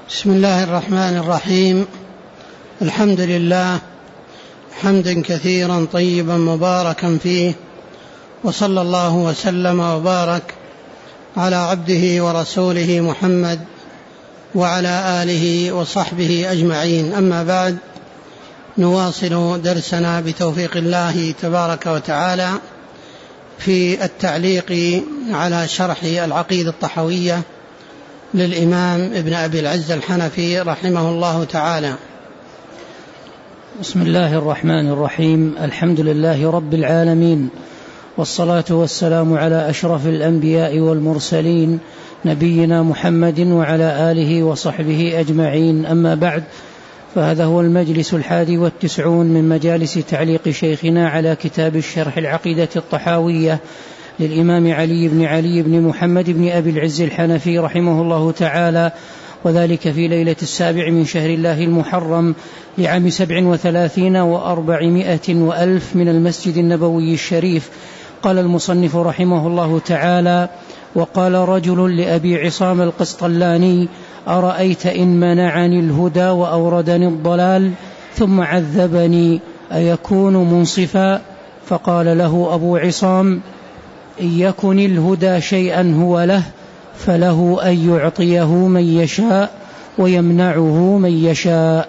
بسم الله الرحمن الرحيم. الحمد لله حمدا كثيرا طيبا مباركا فيه، وصلى الله وسلم وبارك على عبده ورسوله محمد وعلى آله وصحبه أجمعين. أما بعد، نواصل درسنا بتوفيق الله تبارك وتعالى في التعليق على شرح العقيدة الطحاوية للإمام ابن أبي العز الحنفي رحمه الله تعالى. بسم الله الرحمن الرحيم. الحمد لله رب العالمين، والصلاة والسلام على أشرف الأنبياء والمرسلين نبينا محمد وعلى آله وصحبه أجمعين. أما بعد، فهذا هو المجلس 91 من مجالس تعليق شيخنا على كتاب الشرح العقيدة الطحاوية للإمام علي بن محمد بن أبي العز الحنفي رحمه الله تعالى، وذلك في ليلة 7 من شهر الله المحرم لعام 37 و400 وألف من المسجد النبوي الشريف. قال المصنف رحمه الله تعالى: وقال رجل لأبي عصام القسطلاني: أرأيت إن منعني الهدى وأوردني الضلال ثم عذبني أيكون منصفا؟ فقال له أبو عصام: إن يكن الهدى شيئا هو له فله أن يعطيه من يشاء ويمنعه من يشاء.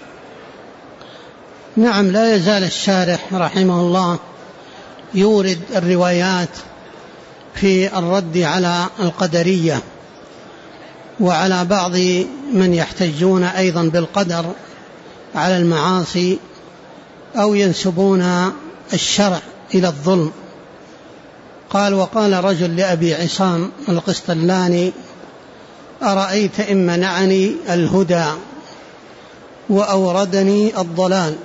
نعم، لا يزال الشارح رحمه الله يورد الروايات في الرد على القدرية وعلى بعض من يحتجون أيضا بالقدر على المعاصي أو ينسبون الشرع إلى الظلم. قال: وقال رجل لأبي عصام القسطلاني: أرأيت إن منعني الهدى وأوردني الضلال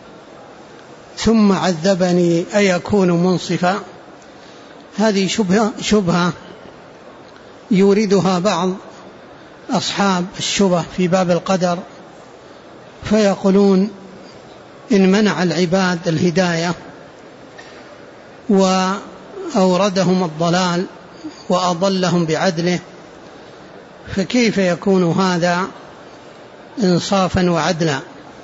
ثم عذبني أيكون منصفا؟ هذه شبهة يوردها بعض أصحاب الشبه في باب القدر، فيقولون إن منع العباد الهداية وأوردهم الضلال وأضلهم بعدله، فكيف يكون هذا إنصافا وعدلا؟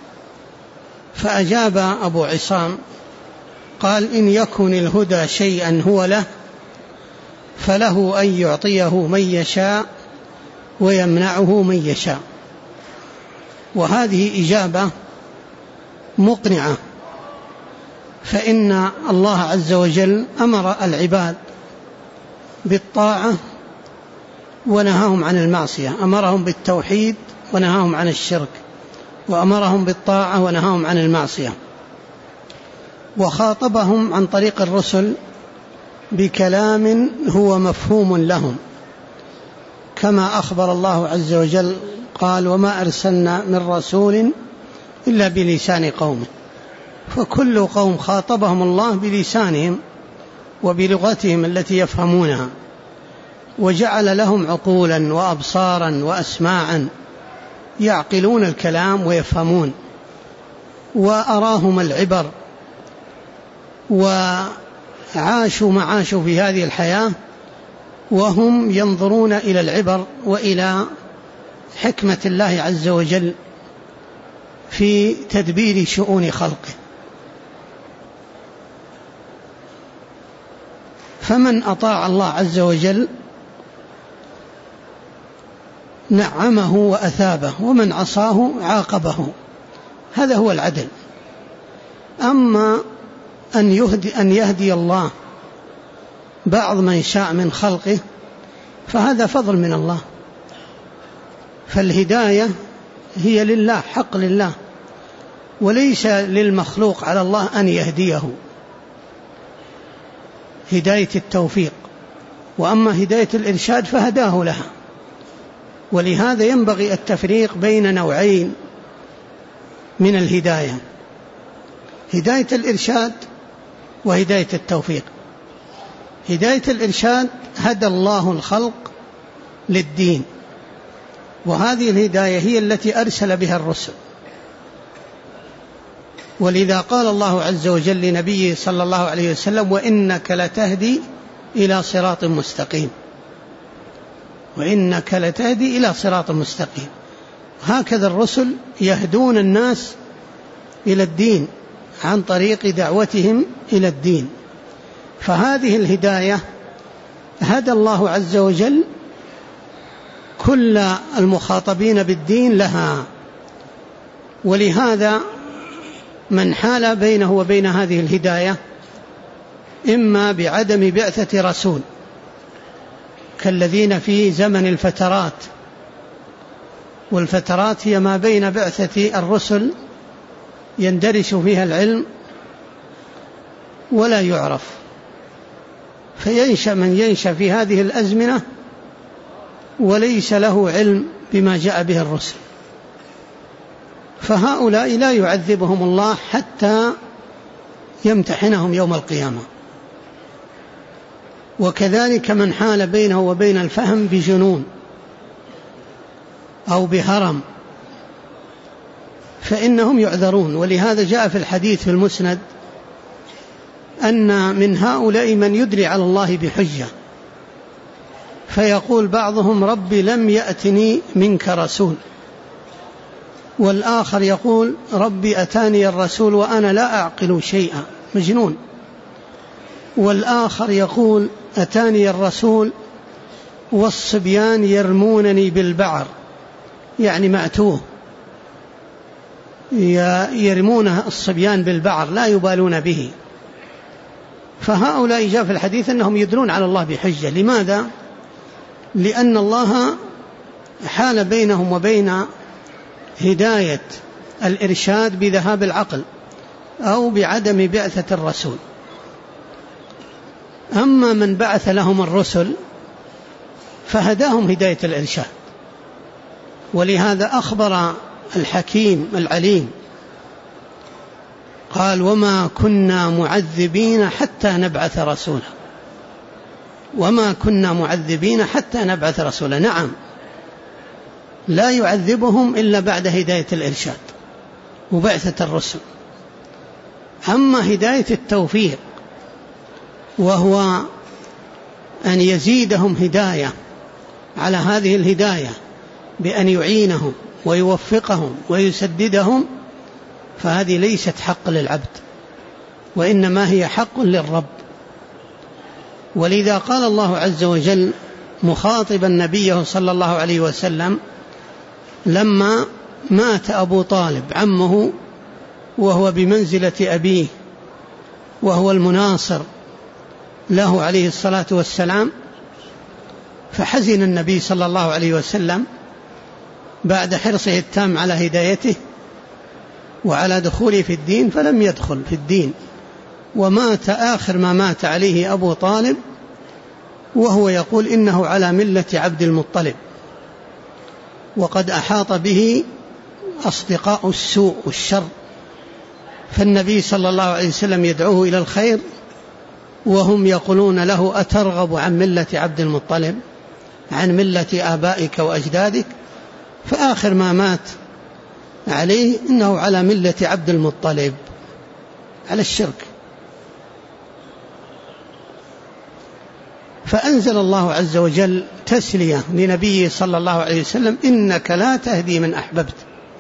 فأجاب أبو عصام قال: إن يكن الهدى شيئا هو له فله أن يعطيه من يشاء ويمنعه من يشاء. وهذه إجابة مقنعة، فإن الله عز وجل أمر العباد بالطاعة ونهاهم عن المعصية، أمرهم بالتوحيد ونهاهم عن الشرك، وأمرهم بالطاعة ونهاهم عن المعصية، وخاطبهم عن طريق الرسل بكلام هو مفهوم لهم، كما أخبر الله عز وجل قال: وما أرسلنا من رسول إلا بلسان قومه. فكل قوم خاطبهم الله بلسانهم وبلغتهم التي يفهمونها، وجعل لهم عقولا وأبصارا وأسماعا يعقلون الكلام ويفهمون، وأراهم العبر، وعاشوا معاشوا في هذه الحياة وهم ينظرون إلى العبر وإلى حكمة الله عز وجل في تدبير شؤون خلقه. فمن أطاع الله عز وجل نعمه وأثابه، ومن عصاه عاقبه. هذا هو العدل. أما أن يهدي الله بعض من شاء من خلقه فهذا فضل من الله، فالهداية هي لله، حق لله، وليس للمخلوق على الله أن يهديه، هداية التوفيق. وأما هداية الإرشاد فهداه لها. ولهذا ينبغي التفريق بين نوعين من الهداية: هداية الإرشاد وهداية التوفيق. هداية الإرشاد هدى الله الخلق للدين، وهذه الهداية هي التي أرسل بها الرسل. ولذا قال الله عز وجل لنبيه صلى الله عليه وسلم: وإنك لتهدي إلى صراط مستقيم. وإنك لتهدي إلى صراط مستقيم. هكذا الرسل يهدون الناس إلى الدين عن طريق دعوتهم إلى الدين. فهذه الهداية هدى الله عز وجل كل المخاطبين بالدين لها. ولهذا من حال بينه وبين هذه الهداية إما بعدم بعثة رسول كالذين في زمن الفترات، والفترات هي ما بين بعثة الرسل يندرس فيها العلم ولا يعرف، فينشأ من ينشأ في هذه الأزمنة وليس له علم بما جاء به الرسل، فهؤلاء لا يعذبهم الله حتى يمتحنهم يوم القيامة. وكذلك من حال بينه وبين الفهم بجنون أو بهرم فإنهم يعذرون. ولهذا جاء في الحديث في المسند أن من هؤلاء من يدري على الله بحجة، فيقول بعضهم ربي لم يأتني منك رسول، والآخر يقول ربي أتاني الرسول وأنا لا أعقل شيئا، مجنون. والآخر يقول أتاني الرسول والصبيان يرمونني بالبعر، يعني مأتوه، يرمون الصبيان بالبعر لا يبالون به. فهؤلاء جاء في الحديث أنهم يدلون على الله بحجة. لماذا؟ لأن الله حال بينهم وبين هداية الإرشاد بذهاب العقل أو بعدم بعثة الرسول. أما من بعث لهم الرسل فهداهم هداية الإرشاد. ولهذا أخبر الحكيم العليم قال وما كنا معذبين حتى نبعث رسولا، وما كنا معذبين حتى نبعث رسولا. نعم، لا يعذبهم إلا بعد هداية الإرشاد وبعثة الرسل. أما هداية التوفيق وهو أن يزيدهم هداية على هذه الهداية بأن يعينهم ويوفقهم ويسددهم، فهذه ليست حق للعبد وإنما هي حق للرب. ولذا قال الله عز وجل مخاطبا نبيه صلى الله عليه وسلم لما مات أبو طالب عمه وهو بمنزلة أبيه وهو المناصر له عليه الصلاة والسلام، فحزن النبي صلى الله عليه وسلم بعد حرصه التام على هدايته وعلى دخوله في الدين، فلم يدخل في الدين، ومات آخر ما مات عليه أبو طالب وهو يقول إنه على ملة عبد المطلب، وقد أحاط به أصدقاء السوء والشر. فالنبي صلى الله عليه وسلم يدعوه إلى الخير وهم يقولون له أترغب عن ملة عبد المطلب، عن ملة آبائك وأجدادك؟ فآخر ما مات عليه إنه على ملة عبد المطلب، على الشرك. فأنزل الله عز وجل تسلية لنبيه صلى الله عليه وسلم إنك لا تهدي من أحببت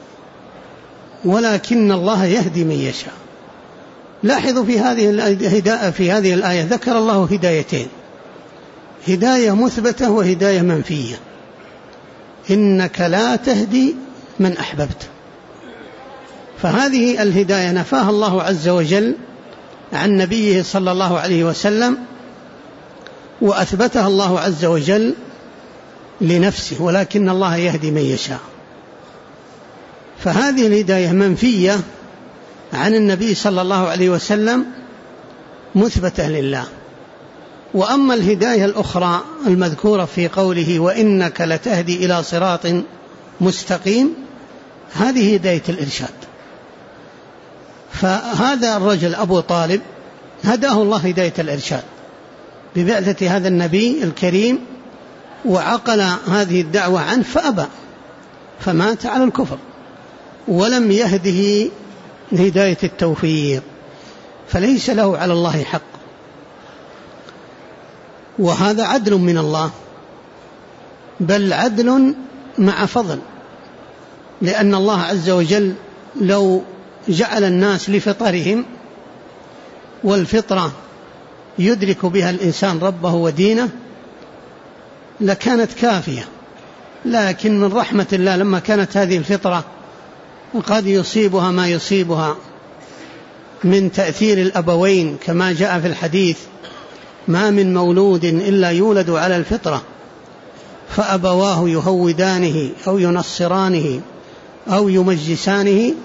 ولكن الله يهدي من يشاء. لاحظوا في هذه الآية ذكر الله هدايتين، هداية مثبتة وهداية منفية. إنك لا تهدي من أحببت، فهذه الهداية نفاها الله عز وجل عن نبيه صلى الله عليه وسلم وأثبتها الله عز وجل لنفسه، ولكن الله يهدي من يشاء. فهذه الهداية منفية عن النبي صلى الله عليه وسلم مثبتة لله. وأما الهداية الأخرى المذكورة في قوله وإنك لتهدي إلى صراط مستقيم، هذه هداية الإرشاد. فهذا الرجل أبو طالب هداه الله هداية الإرشاد ببعثة هذا النبي الكريم، وعقل هذه الدعوة عنه فأبى، فمات على الكفر ولم يهده هداية التوفيق، فليس له على الله حق. وهذا عدل من الله، بل عدل مع فضل، لأن الله عز وجل لو جعل الناس لفطرهم، والفطرة يدرك بها الإنسان ربه ودينه، لكانت كافية. لكن من رحمة الله لما كانت هذه الفطرة قد يصيبها ما يصيبها من تأثير الأبوين، كما جاء في الحديث: ما من مولود إلا يولد على الفطرة فأبواه يهودانه أو ينصرانه أو يمجسانه.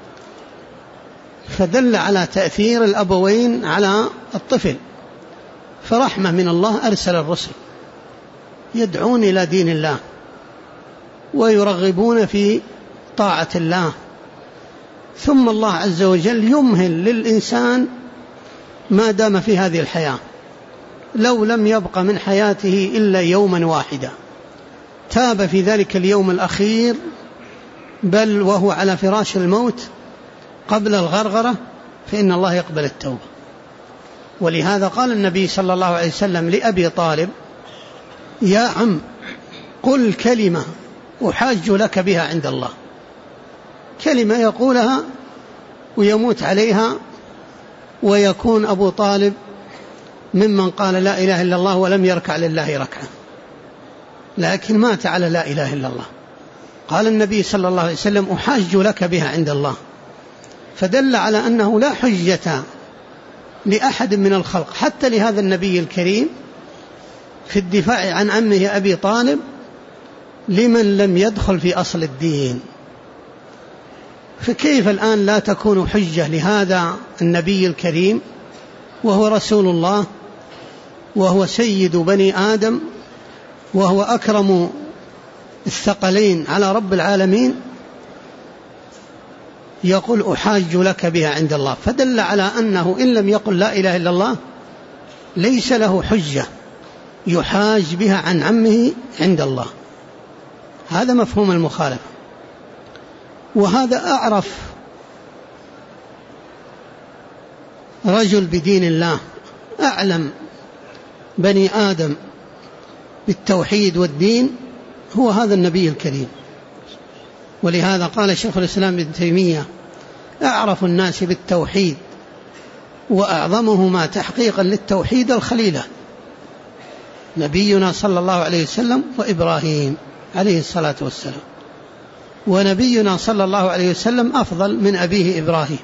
فدل على تأثير الأبوين على الطفل. فرحمة من الله أرسل الرسل يدعون إلى دين الله ويرغبون في طاعة الله، ثم الله عز وجل يمهل للإنسان ما دام في هذه الحياة. لو لم يبق من حياته إلا يوما واحدا تاب في ذلك اليوم الأخير، بل وهو على فراش الموت قبل الغرغرة، فإن الله يقبل التوبة. ولهذا قال النبي صلى الله عليه وسلم لأبي طالب: يا عم قل كلمة أحاج لك بها عند الله. كلمة يقولها ويموت عليها، ويكون أبو طالب ممن قال لا إله إلا الله ولم يركع لله ركعة، لكن مات على لا إله إلا الله. قال النبي صلى الله عليه وسلم: أحاج لك بها عند الله. فدل على أنه لا حجة لأحد من الخلق حتى لهذا النبي الكريم في الدفاع عن عمه أبي طالب لمن لم يدخل في أصل الدين. فكيف الآن لا تكون حجة لهذا النبي الكريم وهو رسول الله وهو سيد بني آدم وهو أكرم الثقلين على رب العالمين، يقول: أحاج لك بها عند الله. فدل على أنه إن لم يقل لا إله إلا الله ليس له حجة يحاج بها عن عمه عند الله. هذا مفهوم المخالفة. وهذا أعرف رجل بدين الله، أعلم بني آدم بالتوحيد والدين، هو هذا النبي الكريم. ولهذا قال شيخ الإسلام ابن تيمية: أعرف الناس بالتوحيد وأعظمهما تحقيقا للتوحيد الخليلة، نبينا صلى الله عليه وسلم وإبراهيم عليه الصلاة والسلام. ونبينا صلى الله عليه وسلم أفضل من أبيه إبراهيم.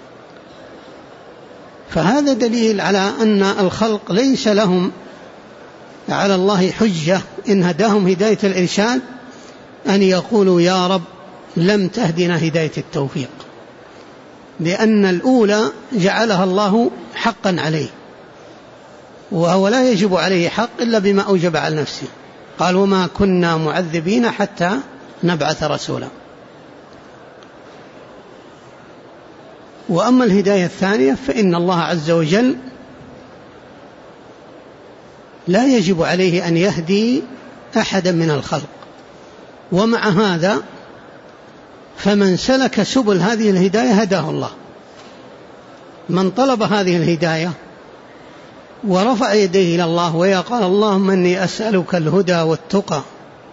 فهذا دليل على أن الخلق ليس لهم على الله حجة إن هداهم هداية الإرشاد أن يقولوا: يا رب لم تهدنا هداية التوفيق، لأن الأولى جعلها الله حقا عليه، وهو لا يجب عليه حق إلا بما أوجب على نفسه. قال: وما كنا معذبين حتى نبعث رسولا. وأما الهداية الثانية فإن الله عز وجل لا يجب عليه أن يهدي أحدا من الخلق. ومع هذا فمن سلك سبل هذه الهداية هداه الله. من طلب هذه الهداية ورفع يديه إلى الله ويقال: اللهم إني أسألك الهدى والتقى،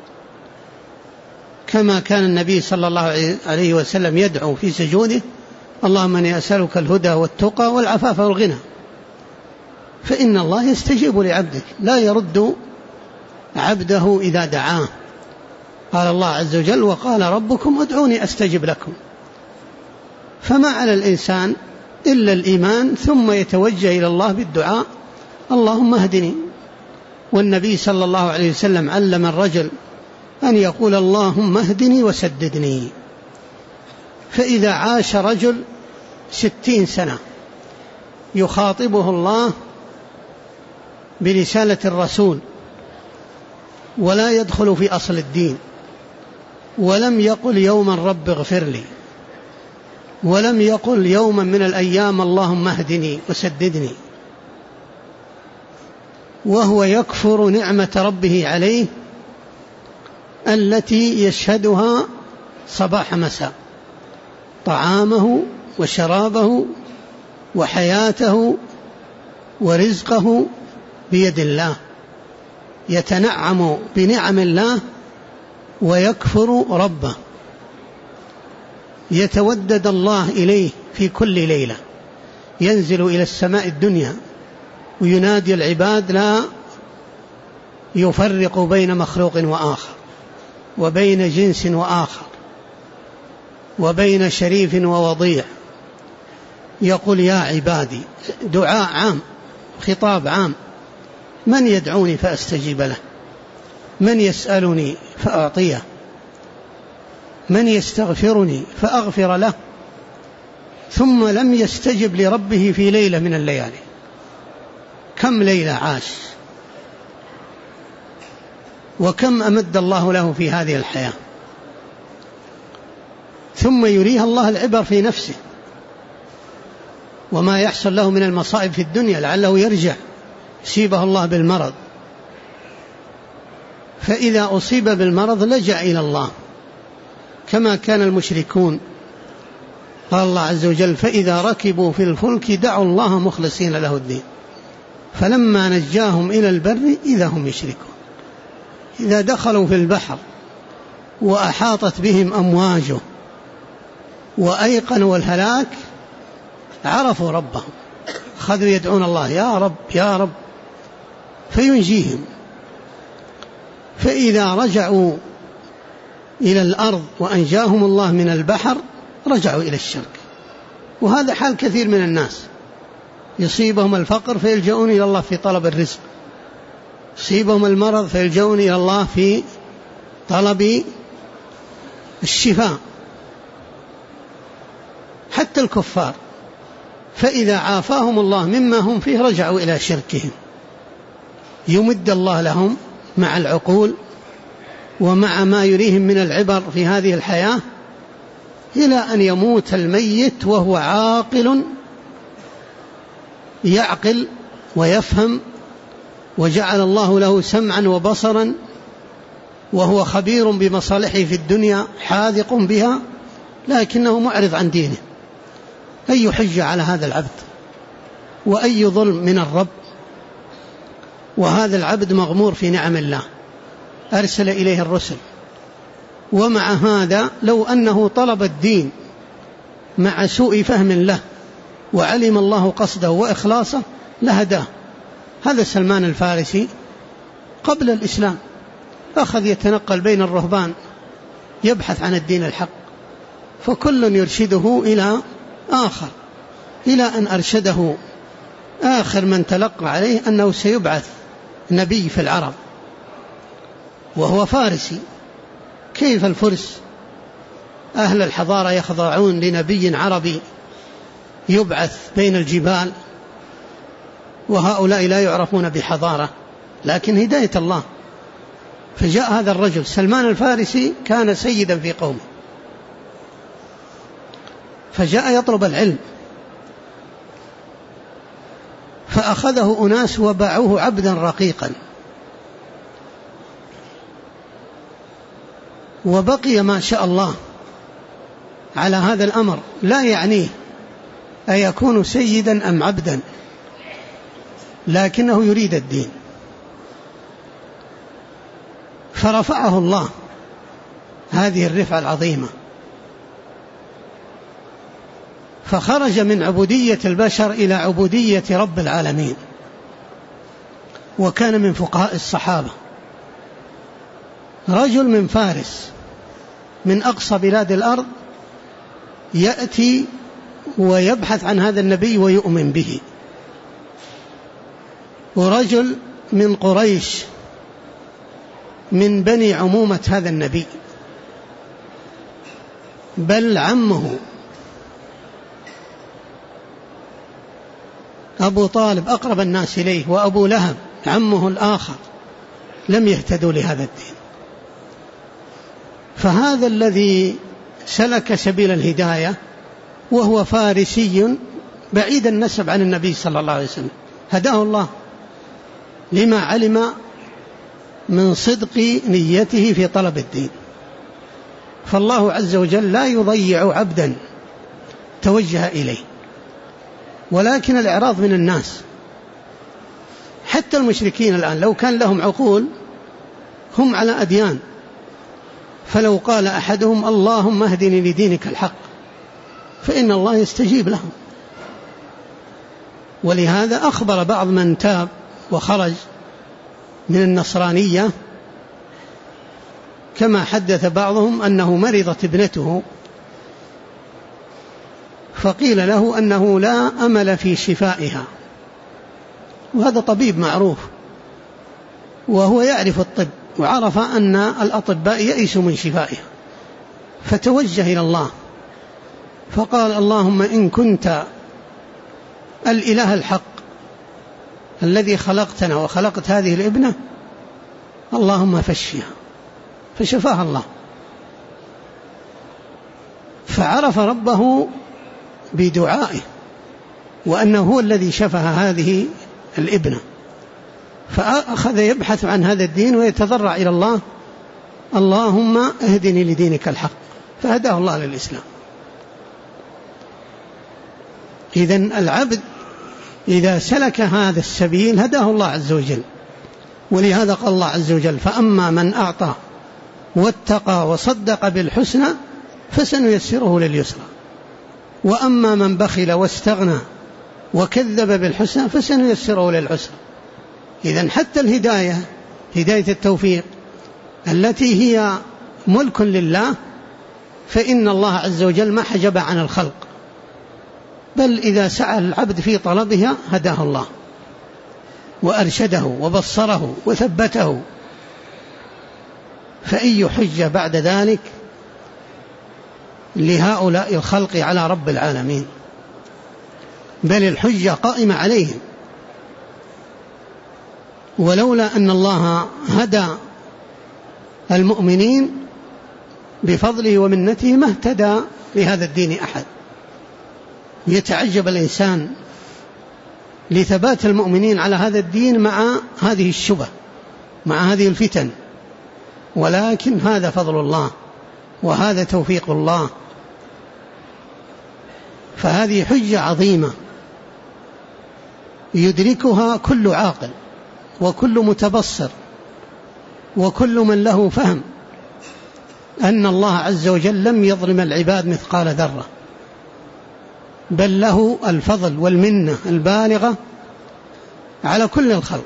كما كان النبي صلى الله عليه وسلم يدعو في سجوده: اللهم إني أسألك الهدى والتقى والعفاف والغنى، فإن الله يستجيب لعبدك، لا يرد عبده إذا دعاه. قال الله عز وجل: وقال ربكم ادعوني أستجب لكم. فما على الإنسان إلا الإيمان، ثم يتوجه إلى الله بالدعاء: اللهم اهدني. والنبي صلى الله عليه وسلم علم الرجل أن يقول: اللهم اهدني وسددني. فإذا عاش رجل 60 سنة يخاطبه الله برسالة الرسول ولا يدخل في أصل الدين، ولم يقل يوما رب اغفر لي، ولم يقل يوما من الأيام اللهم اهدني وسددني، وهو يكفر نعمة ربه عليه التي يشهدها صباح مساء: طعامه وشرابه وحياته ورزقه بيد الله، يتنعم بنعم الله ويكفر ربه. يتودد الله إليه في كل ليلة، ينزل إلى السماء الدنيا وينادي العباد، لا يفرق بين مخلوق وآخر، وبين جنس وآخر، وبين شريف ووضيع. يقول يا عبادي، دعاء عام، خطاب عام، من يدعوني فأستجيب له، من يسألني فأعطيه، من يستغفرني فأغفر له. ثم لم يستجب لربه في ليلة من الليالي. كم ليلة عاش، وكم أمد الله له في هذه الحياة. ثم يريها الله العبر في نفسه، وما يحصل له من المصائب في الدنيا لعله يرجع، يصيبه الله بالمرض، فإذا أصيب بالمرض لجأ إلى الله كما كان المشركون. قال الله عز وجل: فإذا ركبوا في الفلك دعوا الله مخلصين له الدين فلما نجاهم إلى البر إذا هم يشركون. إذا دخلوا في البحر وأحاطت بهم أمواجه وأيقنوا الهلاك عرفوا ربهم، خذوا يدعون الله: يا رب يا رب، فينجيهم. فإذا رجعوا إلى الأرض وأنجاهم الله من البحر رجعوا إلى الشرك. وهذا حال كثير من الناس، يصيبهم الفقر فيلجؤون إلى الله في طلب الرزق، يصيبهم المرض فيلجؤون إلى الله في طلب الشفاء. حتى الكفار فإذا عافاهم الله مما هم فيه رجعوا إلى شركهم. يمد الله لهم مع العقول ومع ما يريهم من العبر في هذه الحياة إلى أن يموت الميت وهو عاقل، يعقل ويفهم، وجعل الله له سمعا وبصرا، وهو خبير بمصالحه في الدنيا حاذق بها، لكنه معرض عن دينه. أي حجة على هذا العبد، وأي ظلم من الرب. وهذا العبد مغمور في نعم الله، أرسل إليه الرسل، ومع هذا لو أنه طلب الدين مع سوء فهم له وعلم الله قصده وإخلاصه لهداه. هذا سلمان الفارسي قبل الإسلام أخذ يتنقل بين الرهبان يبحث عن الدين الحق، فكل يرشده إلى آخر، إلى أن أرشده آخر من تلقى عليه أنه سيبعث نبي في العرب، وهو فارسي. كيف الفرس أهل الحضارة يخضعون لنبي عربي يبعث بين الجبال، وهؤلاء لا يعرفون بحضارة، لكن هداية الله. فجاء هذا الرجل سلمان الفارسي كان سيدا في قومه، فجاء يطلب العلم، فأخذه أناس وباعوه عبدا رقيقا، وبقي ما شاء الله على هذا الأمر، لا يعنيه أيكون سيدا أم عبدا، لكنه يريد الدين. فرفعه الله هذه الرفعة العظيمة، فخرج من عبودية البشر إلى عبودية رب العالمين، وكان من فقهاء الصحابة. رجل من فارس من أقصى بلاد الأرض يأتي ويبحث عن هذا النبي ويؤمن به، ورجل من قريش من بني عمومة هذا النبي، بل عمه أبو طالب أقرب الناس إليه، وأبو لهب عمه الآخر لم يهتدوا لهذا الدين. فهذا الذي سلك سبيل الهداية وهو فارسي بعيد النسب عن النبي صلى الله عليه وسلم، هداه الله لما علم من صدق نيته في طلب الدين. فالله عز وجل لا يضيع عبدا توجه إليه، ولكن الإعراض من الناس. حتى المشركين الآن لو كان لهم عقول هم على أديان، فلو قال أحدهم اللهم اهدني لدينك الحق فإن الله يستجيب لهم. ولهذا أخبر بعض من تاب وخرج من النصرانية كما حدث بعضهم أنه مرضت ابنته فقيل له أنه لا أمل في شفائها، وهذا طبيب معروف وهو يعرف الطب وعرف أن الأطباء يئسوا من شفائها، فتوجه إلى الله فقال: اللهم إن كنت الإله الحق الذي خلقتنا وخلقت هذه الابنة اللهم فاشفها، فشفاها الله. فعرف ربه بدعائه وأنه هو الذي شفى هذه الابنة، فأخذ يبحث عن هذا الدين ويتضرع إلى الله: اللهم اهدني لدينك الحق، فهداه الله للإسلام. إذن العبد إذا سلك هذا السبيل هداه الله عز وجل. ولهذا قال الله عز وجل: فأما من أعطى واتقى وصدق بالحسنى فسنيسره لليسرى، وأما من بخل واستغنى وكذب بالحسنى فسنيسره للعسرى. إذن حتى الهداية، هداية التوفيق التي هي ملك لله، فإن الله عز وجل ما حجب عن الخلق، بل إذا سعى العبد في طلبها هداه الله وأرشده وبصره وثبته. فأي حجة بعد ذلك لهؤلاء الخلق على رب العالمين؟ بل الحجة قائمة عليهم. ولولا أن الله هدى المؤمنين بفضله ومنته ما اهتدى لهذا الدين أحد. يتعجب الإنسان لثبات المؤمنين على هذا الدين مع هذه الشبه، مع هذه الفتن، ولكن هذا فضل الله وهذا توفيق الله. فهذه حجة عظيمة يدركها كل عاقل وكل متبصر وكل من له فهم أن الله عز وجل لم يظلم العباد مثقال ذرة، بل له الفضل والمنة البالغة على كل الخلق.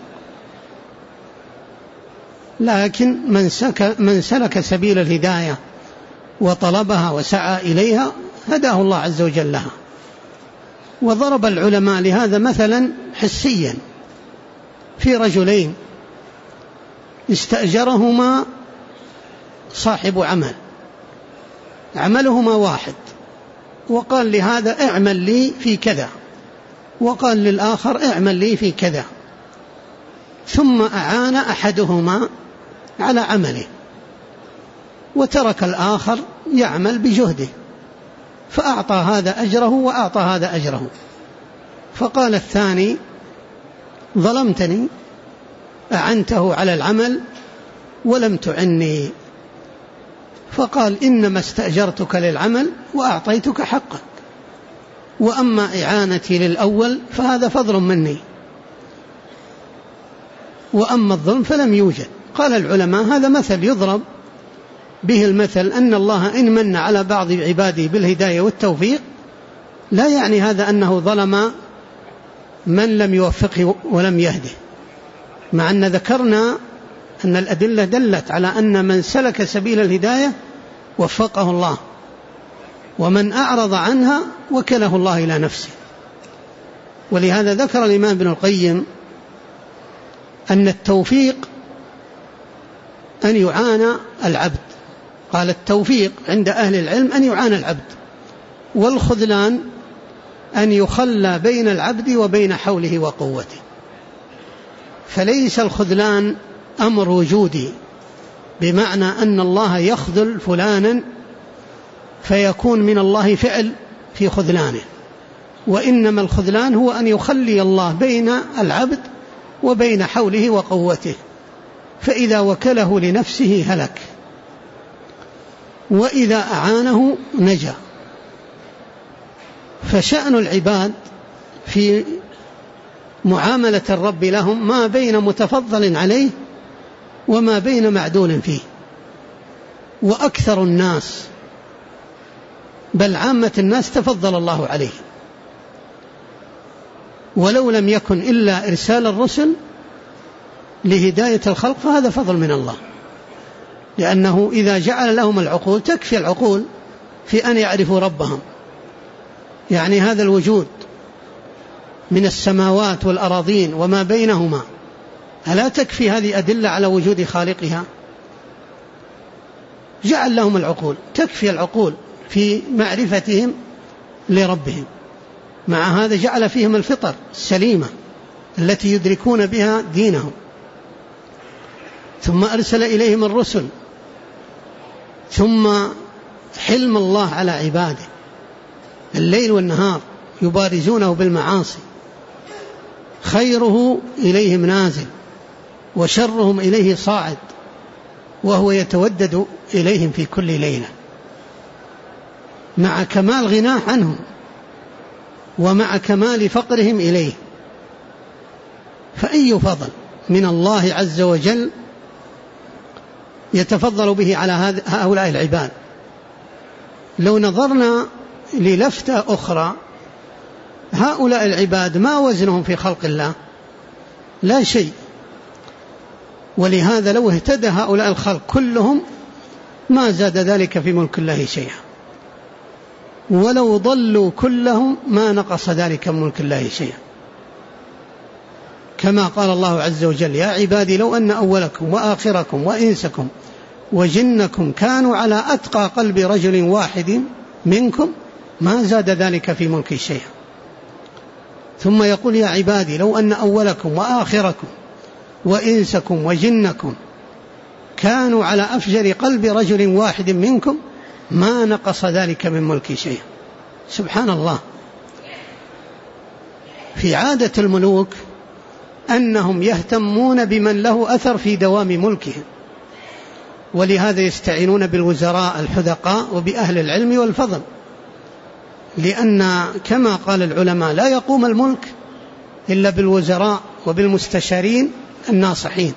لكن من سلك سبيل الهداية وطلبها وسعى إليها هداه الله عز وجل لها. وضرب العلماء لهذا مثلا حسيا في رجلين استأجرهما صاحب عملهما واحد، وقال لهذا اعمل لي في كذا، وقال للآخر اعمل لي في كذا، ثم أعان أحدهما على عمله وترك الآخر يعمل بجهده، فأعطى هذا أجره وأعطى هذا أجره. فقال الثاني: ظلمتني، أعنته على العمل ولم تعني. فقال: إنما استأجرتك للعمل وأعطيتك حقك، وأما إعانتي للأول فهذا فضل مني، وأما الظلم فلم يوجد. قال العلماء: هذا مثل يضرب به المثل أن الله إن من على بعض عباده بالهداية والتوفيق لا يعني هذا أنه ظلم من لم يوفقه ولم يهده، مع أن ذكرنا أن الأدلة دلت على أن من سلك سبيل الهداية وفقه الله، ومن أعرض عنها وكله الله إلى نفسه. ولهذا ذكر الإمام ابن القيم أن التوفيق أن يعانى العبد. قال: التوفيق عند أهل العلم أن يعانى العبد، والخذلان أن يخلى بين العبد وبين حوله وقوته. فليس الخذلان أمر وجودي بمعنى أن الله يخذل فلانا فيكون من الله فعل في خذلانه، وإنما الخذلان هو أن يخلي الله بين العبد وبين حوله وقوته، فإذا وكله لنفسه هلك، وإذا أعانه نجا. فشأن العباد في معاملة الرب لهم ما بين متفضل عليه وما بين معدول فيه. وأكثر الناس بل عامة الناس تفضل الله عليه، ولو لم يكن إلا إرسال الرسل لهداية الخلق فهذا فضل من الله، لأنه إذا جعل لهم العقول تكفي العقول في أن يعرفوا ربهم. يعني هذا الوجود من السماوات والأراضين وما بينهما ألا تكفي هذه أدلة على وجود خالقها؟ جعل لهم العقول، تكفي العقول في معرفتهم لربهم. مع هذا جعل فيهم الفطر السليمة التي يدركون بها دينهم، ثم أرسل إليهم الرسل، ثم حلم الله على عباده، الليل والنهار يبارزونه بالمعاصي، خيره إليهم نازل وشرهم إليه صاعد، وهو يتودد إليهم في كل ليلة، مع كمال غناه عنهم ومع كمال فقرهم إليه. فأي فضل من الله عز وجل يتفضل به على هؤلاء العباد؟ لو نظرنا للفتة أخرى، هؤلاء العباد ما وزنهم في خلق الله؟ لا شيء. ولهذا لو اهتدى هؤلاء الخلق كلهم ما زاد ذلك في ملك الله شيئا، ولو ضلوا كلهم ما نقص ذلك من ملك الله شيئا، كما قال الله عز وجل: يا عبادي لو أن أولكم وآخركم وإنسكم وجنكم كانوا على أتقى قلب رجل واحد منكم ما زاد ذلك في ملك شيئا. ثم يقول: يا عبادي لو أن أولكم وآخركم وإنسكم وجنكم كانوا على أفجر قلب رجل واحد منكم ما نقص ذلك من ملك شيئا. سبحان الله. في عادة الملوك أنهم يهتمون بمن له أثر في دوام ملكهم، ولهذا يستعينون بالوزراء الحذقاء وبأهل العلم والفضل، لأن كما قال العلماء لا يقوم الملك إلا بالوزراء وبالمستشارين الناصحين،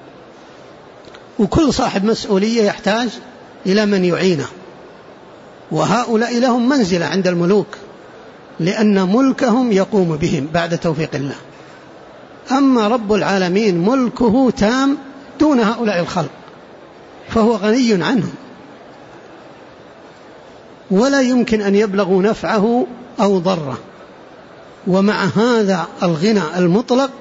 وكل صاحب مسؤولية يحتاج إلى من يعينه، وهؤلاء لهم منزلة عند الملوك لأن ملكهم يقوم بهم بعد توفيق الله. أما رب العالمين ملكه تام دون هؤلاء الخلق، فهو غني عنهم ولا يمكن أن يبلغوا نفعه أو ضره. ومع هذا الغنى المطلق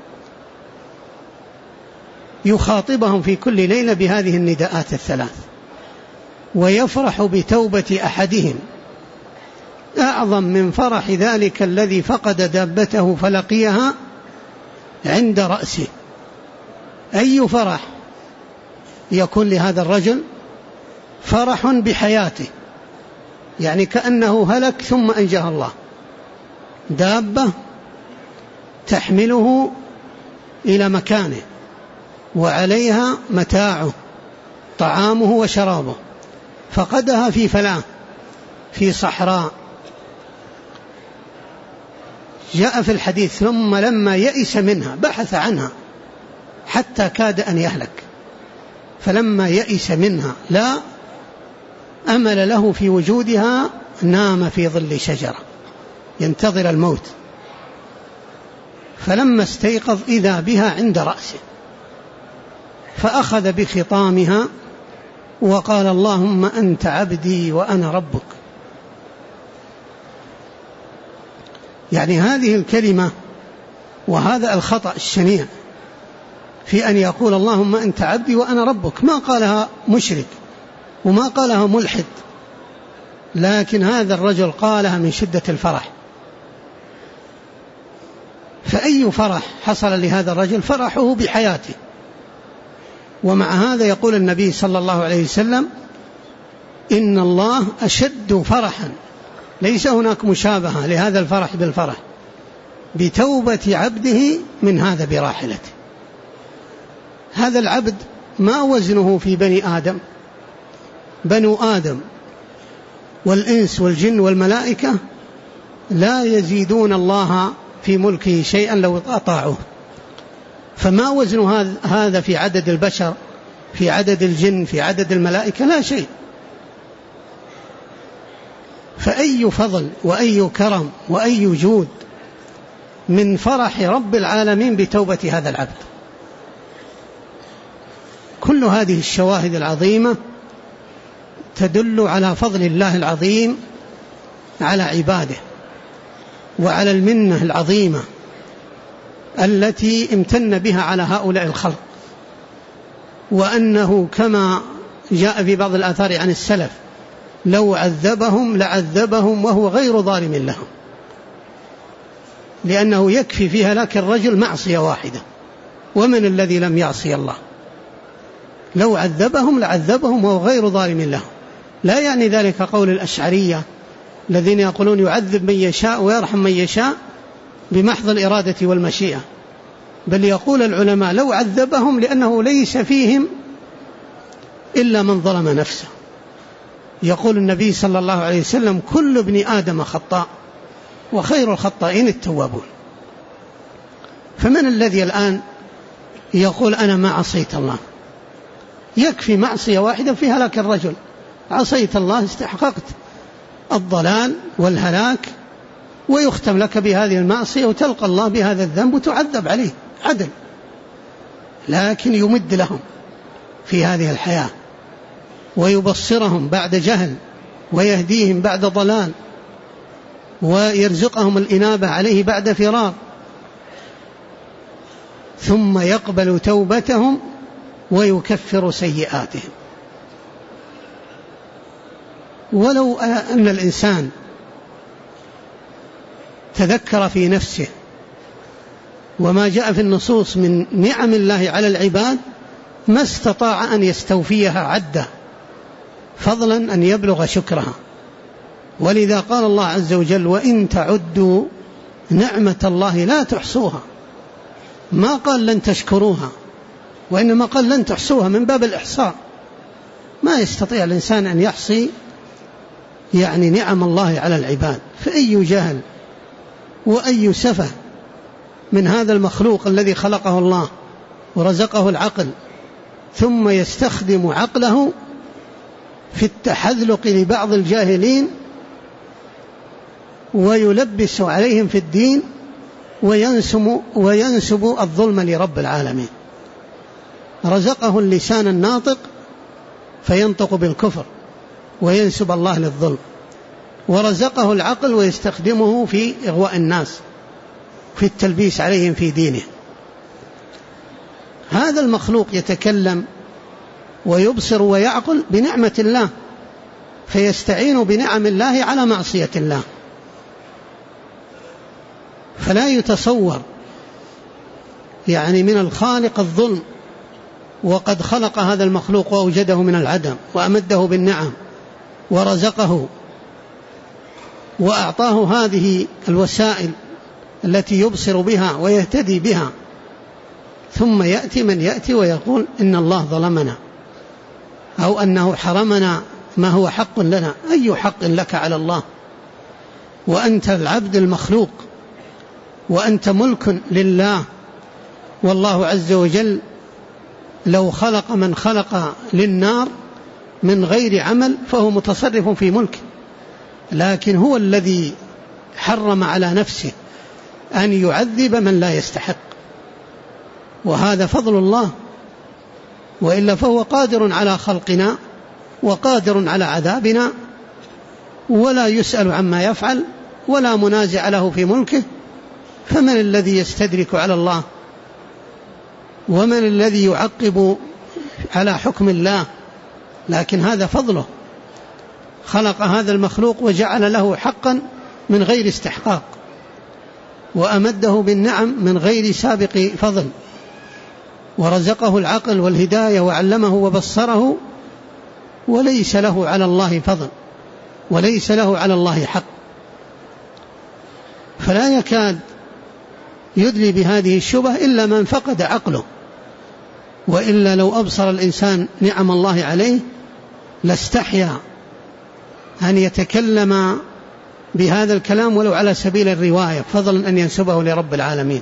يخاطبهم في كل ليلة بهذه النداءات الثلاث، ويفرح بتوبة أحدهم أعظم من فرح ذلك الذي فقد دابته فلقيها عند رأسه. أي فرح يكون لهذا الرجل؟ فرح بحياته، يعني كأنه هلك ثم أنجاه الله، دابة تحمله إلى مكانه وعليها متاعه طعامه وشرابه، فقدها في فلاة في صحراء. جاء في الحديث: ثم لما يئس منها بحث عنها حتى كاد أن يهلك، فلما يئس منها لا أمل له في وجودها نام في ظل شجرة ينتظر الموت، فلما استيقظ إذا بها عند رأسه، فأخذ بخطامها وقال: اللهم أنت عبدي وأنا ربك. يعني هذه الكلمة وهذا الخطأ الشنيع في أن يقول اللهم أنت عبدي وأنا ربك، ما قالها مشرك وما قالها ملحد، لكن هذا الرجل قالها من شدة الفرح. فأي فرح حصل لهذا الرجل؟ فرحه بحياته. ومع هذا يقول النبي صلى الله عليه وسلم: إن الله أشد فرحا، ليس هناك مشابهة لهذا الفرح بالفرح بتوبة عبده من هذا براحلته. هذا العبد ما وزنه في بني آدم، بنو آدم والإنس والجن والملائكة لا يزيدون الله في ملكه شيئا لو أطاعوه، فما وزن هذا في عدد البشر، في عدد الجن، في عدد الملائكة؟ لا شيء. فأي فضل وأي كرم وأي جود من فرح رب العالمين بتوبة هذا العبد. كل هذه الشواهد العظيمة تدل على فضل الله العظيم على عباده، وعلى المنة العظيمة التي امتن بها على هؤلاء الخلق، وأنه كما جاء في بعض الآثار عن السلف لو عذبهم لعذبهم وهو غير ظالم لهم، لأنه يكفي في هلاك الرجل معصية واحدة، ومن الذي لم يعصي الله؟ لو عذبهم لعذبهم وهو غير ظالم لهم. لا يعني ذلك قول الأشعرية الذين يقولون يعذب من يشاء ويرحم من يشاء بمحض الإرادة والمشيئة، بل يقول العلماء لو عذبهم لأنه ليس فيهم إلا من ظلم نفسه. يقول النبي صلى الله عليه وسلم كل ابن آدم خطاء وخير الخطائين التوابون. فمن الذي الآن يقول أنا ما عصيت الله؟ يكفي معصية واحدة في هلاك الرجل، عصيت الله استحققت الضلال والهلاك، ويختم لك بهذه المعصية وتلقى الله بهذا الذنب وتعذب عليه عدل. لكن يمد لهم في هذه الحياة ويبصرهم بعد جهل ويهديهم بعد ضلال ويرزقهم الإنابة عليه بعد فرار، ثم يقبل توبتهم ويكفر سيئاتهم. ولو أن الإنسان تذكر في نفسه وما جاء في النصوص من نعم الله على العباد ما استطاع أن يستوفيها عدا، فضلا أن يبلغ شكرها. ولذا قال الله عز وجل وإن تعدوا نعمة الله لا تحصوها. ما قال لن تشكروها، وإنما قال لن تحصوها من باب الإحصاء. ما يستطيع الإنسان أن يحصي يعني نعم الله على العباد. فأي جهل وأي سفه من هذا المخلوق الذي خلقه الله ورزقه العقل ثم يستخدم عقله في التحذلق لبعض الجاهلين ويلبس عليهم في الدين وينسب الظلم لرب العالمين. رزقه اللسان الناطق فينطق بالكفر وينسب الله للظلم، ورزقه العقل ويستخدمه في إغواء الناس في التلبيس عليهم في دينه. هذا المخلوق يتكلم ويبصر ويعقل بنعمة الله، فيستعين بنعم الله على معصية الله. فلا يتصور يعني من الخالق الظلم، وقد خلق هذا المخلوق وأوجده من العدم وأمده بالنعم ورزقه وأعطاه هذه الوسائل التي يبصر بها ويهتدي بها، ثم يأتي من يأتي ويقول إن الله ظلمنا أو أنه حرمنا ما هو حق لنا. أي حق لك على الله وأنت العبد المخلوق وأنت ملك لله؟ والله عز وجل لو خلق من خلق للنار من غير عمل فهو متصرف في ملكه، لكن هو الذي حرم على نفسه أن يعذب من لا يستحق، وهذا فضل الله. وإلا فهو قادر على خلقنا وقادر على عذابنا ولا يسأل عما يفعل ولا منازع له في ملكه. فمن الذي يستدرك على الله؟ ومن الذي يعقب على حكم الله؟ لكن هذا فضله، خلق هذا المخلوق وجعل له حقا من غير استحقاق، وأمده بالنعم من غير سابق فضل، ورزقه العقل والهداية وعلمه وبصره، وليس له على الله فضل وليس له على الله حق. فلا يكاد يدلي بهذه الشبه إلا من فقد عقله، وإلا لو أبصر الإنسان نعم الله عليه لاستحيا أن يتكلم بهذا الكلام ولو على سبيل الرواية، فضلا أن ينسبه لرب العالمين،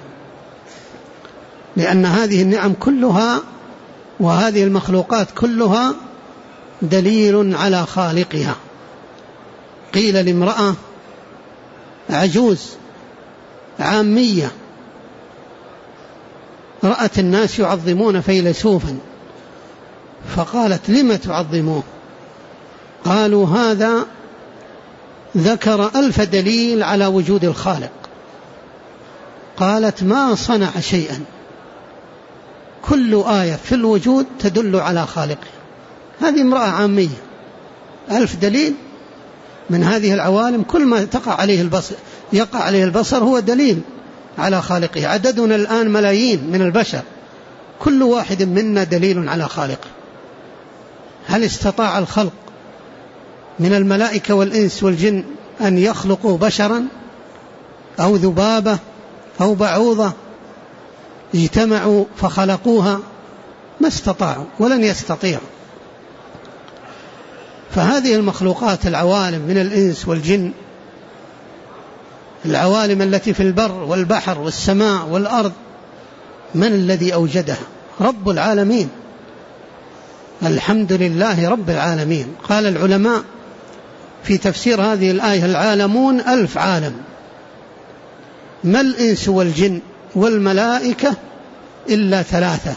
لأن هذه النعم كلها وهذه المخلوقات كلها دليل على خالقها، قيل لامرأة عجوز عامية رأت الناس يعظمون فيلسوفا فقالت: لم تعظموه؟ قالوا: هذا ذكر 1000 دليل على وجود الخالق. قالت: ما صنع شيئا، كل آية في الوجود تدل على خالقه. هذه امرأة عامية، 1000 دليل من هذه العوالم، كل ما يقع عليه البصر هو دليل على خالقه. عددنا الآن ملايين من البشر، كل واحد منا دليل على خالقه. هل استطاع الخلق من الملائكة والإنس والجن أن يخلقوا بشرا أو ذبابة أو بعوضة اجتمعوا فخلقوها؟ ما استطاعوا ولن يستطيعوا. فهذه المخلوقات، العوالم من الإنس والجن، العوالم التي في البر والبحر والسماء والأرض، من الذي أوجدها؟ رب العالمين. الحمد لله رب العالمين. قال العلماء في تفسير هذه الآية: العالمون 1000 عالم، ما الإنس والجن والملائكة إلا 3.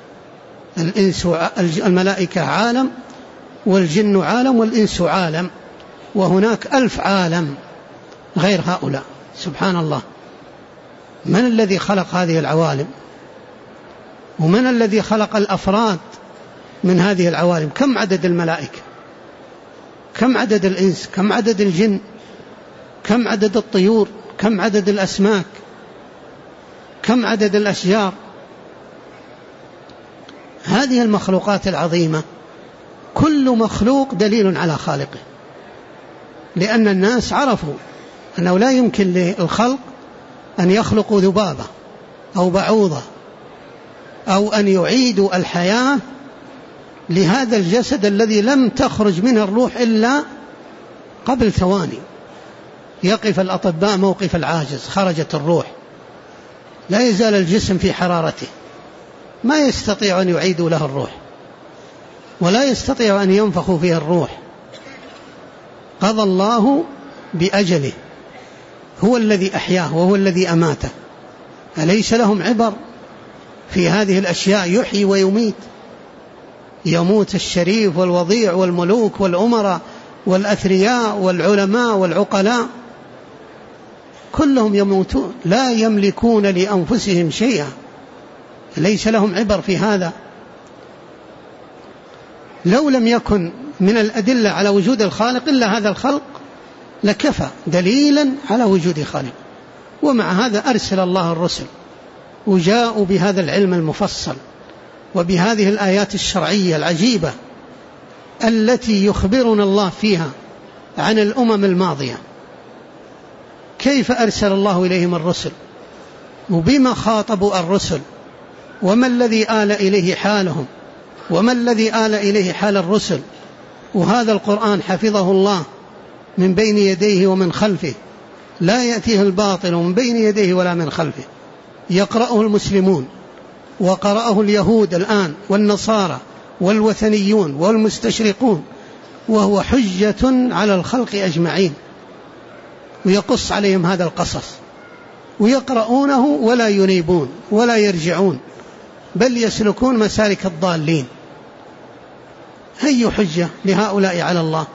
الملائكة عالم، والجن عالم، والإنس عالم، وهناك 1000 عالم غير هؤلاء. سبحان الله. من الذي خلق هذه العوالم؟ ومن الذي خلق الأفراد من هذه العوالم؟ كم عدد الملائكة؟ كم عدد الإنس؟ كم عدد الجن؟ كم عدد الطيور؟ كم عدد الأسماك؟ كم عدد الأشجار؟ هذه المخلوقات العظيمة كل مخلوق دليل على خالقه، لأن الناس عرفوا أنه لا يمكن للخلق أن يخلقوا ذبابة أو بعوضة أو أن يعيدوا الحياة لهذا الجسد الذي لم تخرج منه الروح إلا قبل ثواني. يقف الأطباء موقف العاجز، خرجت الروح، لا يزال الجسم في حرارته، ما يستطيع أن يعيدوا له الروح، ولا يستطيع أن ينفخوا فيه الروح. قضى الله بأجله، هو الذي أحياه وهو الذي أماته. أليس لهم عبر في هذه الأشياء؟ يحيي ويميت، يموت الشريف والوضيع والملوك والأمراء والأثرياء والعلماء والعقلاء، كلهم يموتون، لا يملكون لأنفسهم شيئا. ليس لهم عبر في هذا؟ لو لم يكن من الأدلة على وجود الخالق إلا هذا الخلق لكفى دليلا على وجود خالق. ومع هذا أرسل الله الرسل وجاءوا بهذا العلم المفصل وبهذه الآيات الشرعية العجيبة التي يخبرنا الله فيها عن الأمم الماضية، كيف أرسل الله إليهم الرسل وبما خاطبوا الرسل، وما الذي آل إليه حالهم، وما الذي آل إليه حال الرسل. وهذا القرآن حفظه الله من بين يديه ومن خلفه، لا يأتيه الباطل من بين يديه ولا من خلفه، يقرأه المسلمون وقرأه اليهود الآن والنصارى والوثنيون والمستشرقون، وهو حجة على الخلق أجمعين، ويقص عليهم هذا القصص ويقرؤونه ولا ينيبون ولا يرجعون، بل يسلكون مسالك الضالين. أي حجة لهؤلاء على الله؟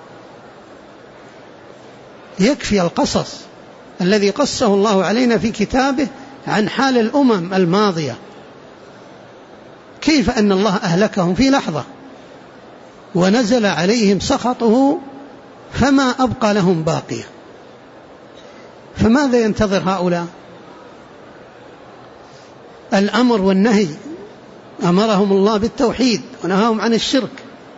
يكفي القصص الذي قصه الله علينا في كتابه عن حال الأمم الماضية، كيف أن الله أهلكهم في لحظة ونزل عليهم سخطه فما أبقى لهم باقية. فماذا ينتظر هؤلاء؟ الأمر والنهي، أمرهم الله بالتوحيد ونهاهم عن الشرك،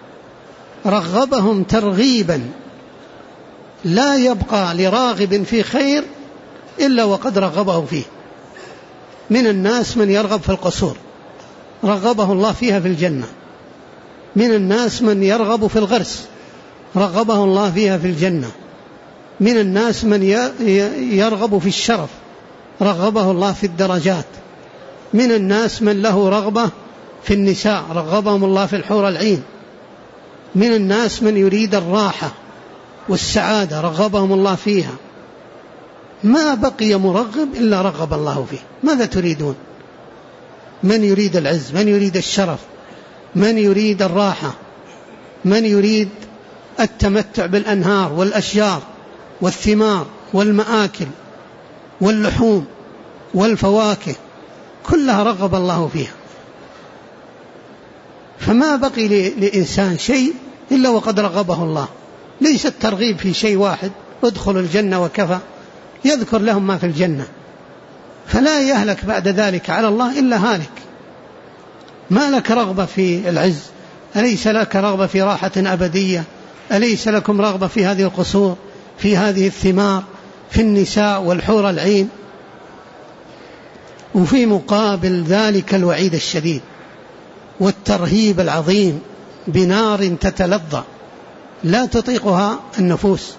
رغبهم ترغيبا لا يبقى لراغب في خير إلا وقد رغبه فيه. من الناس من يرغب في القصور، رغبه الله فيها في الجنة. من الناس من يرغب في الغرس، رغبه الله فيها في الجنة. من الناس من يرغب في الشرف، رغبه الله في الدرجات. من الناس من له رغبة في النساء، رغبهم الله في الحور العين. من الناس من يريد الراحة والسعادة رغبهم الله فيها، ما بقي مرغب إلا رغب الله فيه. ماذا تريدون؟ من يريد العز، من يريد الشرف، من يريد الراحة، من يريد التمتع بالأنهار والأشجار والثمار والمآكل واللحوم والفواكه، كلها رغب الله فيها. فما بقي لإنسان شيء إلا وقد رغبه الله. ليس الترغيب في شيء واحد، ادخلوا الجنة وكفى، يذكر لهم ما في الجنة، فلا يهلك بعد ذلك على الله إلا هالك. ما لك رغبة في العز؟ أليس لك رغبة في راحة أبدية؟ أليس لكم رغبة في هذه القصور، في هذه الثمار، في النساء والحور العين؟ وفي مقابل ذلك الوعيد الشديد والترهيب العظيم بنار تتلظى لا تطيقها النفوس،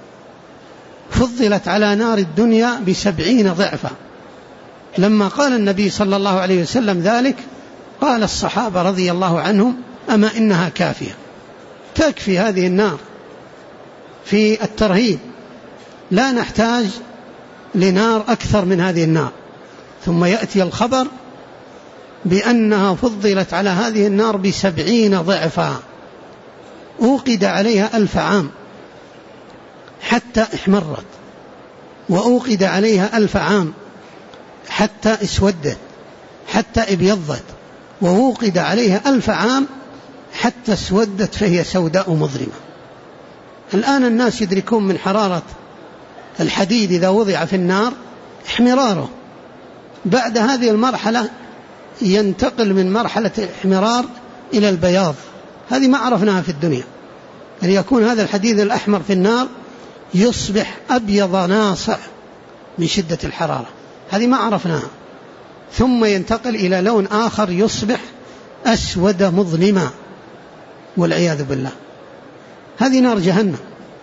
فضلت على نار الدنيا ب70 ضعفا. لما قال النبي صلى الله عليه وسلم ذلك قال الصحابة رضي الله عنهم: أما إنها كافية، تكفي هذه النار في الترهيب، لا نحتاج لنار أكثر من هذه النار. ثم يأتي الخبر بأنها فضلت على هذه النار ب70 ضعفا، أوقد عليها 1000 عام حتى احمرت، وأوقد عليها 1000 عام حتى اسودت، حتى ابيضت، ووقد عليها 1000 عام حتى اسودت فهي سوداء مظلمة. الآن الناس يدركون من حرارة الحديد إذا وضع في النار احمراره، بعد هذه المرحلة ينتقل من مرحلة الاحمرار إلى البياض. هذه ما عرفناها في الدنيا، أن يكون هذا الحديد الأحمر في النار يصبح أبيض ناصع من شدة الحرارة، هذه ما عرفناها. ثم ينتقل إلى لون آخر يصبح أسود مظلما والعياذ بالله. هذه نار جهنم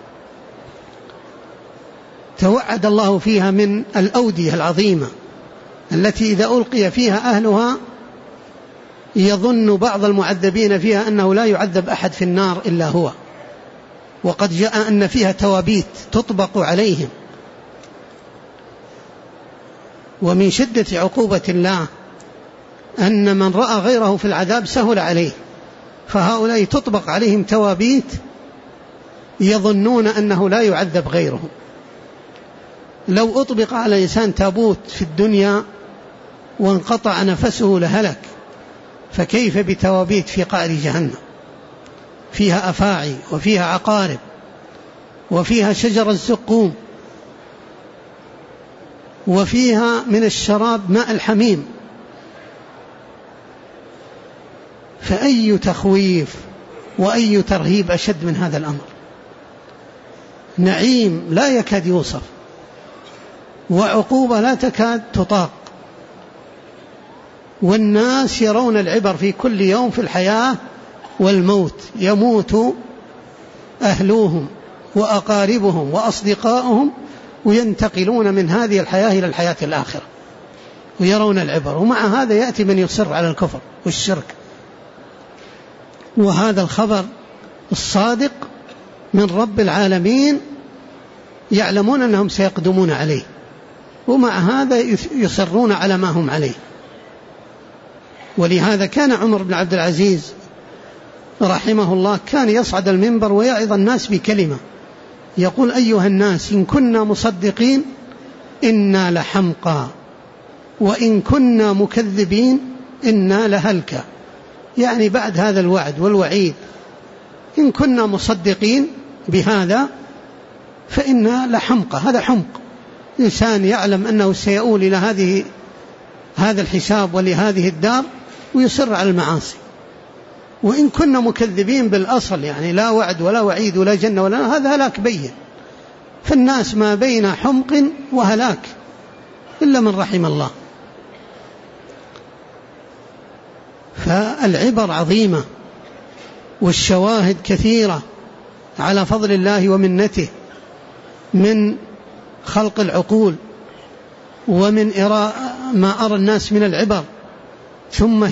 توعد الله فيها من الأودية العظيمة التي إذا ألقي فيها أهلها يظن بعض المعذبين فيها أنه لا يعذب أحد في النار إلا هو، وقد جاء أن فيها توابيت تطبق عليهم. ومن شدة عقوبة الله أن من رأى غيره في العذاب سهل عليه، فهؤلاء تطبق عليهم توابيت يظنون أنه لا يعذب غيرهم. لو أطبق على إنسان تابوت في الدنيا وانقطع نفسه لهلك، فكيف بتوابيت في قعر جهنم فيها أفاعي وفيها عقارب وفيها شجر الزقوم وفيها من الشراب ماء الحميم. فأي تخويف وأي ترهيب أشد من هذا الأمر؟ نعيم لا يكاد يوصف، وعقوبة لا تكاد تطاق، والناس يرون العبر في كل يوم في الحياة والموت. يموت أهلوهم وأقاربهم وأصدقائهم وينتقلون من هذه الحياة إلى الحياة الآخرة ويرون العبر، ومع هذا يأتي من يصر على الكفر والشرك. وهذا الخبر الصادق من رب العالمين يعلمون أنهم سيقدمون عليه، ومع هذا يصرون على ما هم عليه. ولهذا كان عمر بن عبد العزيز رحمه الله كان يصعد المنبر ويعظ الناس بكلمة، يقول: أيها الناس، إن كنا مصدقين إنا لحمقى، وإن كنا مكذبين إنا لهلكى. يعني بعد هذا الوعد والوعيد إن كنا مصدقين بهذا فإنا لحمقى. هذا حمق، إنسان يعلم أنه سيؤول إلى هذا الحساب ولهذه الدار ويصر على المعاصي. وإن كنا مكذبين بالأصل، يعني لا وعد ولا وعيد ولا جنة ولا، هذا هلاك بين. فالناس ما بين حمق وهلاك إلا من رحم الله. فالعبر عظيمة والشواهد كثيرة على فضل الله ومنته، من خلق العقول ومن ما أرى الناس من العبر، ثم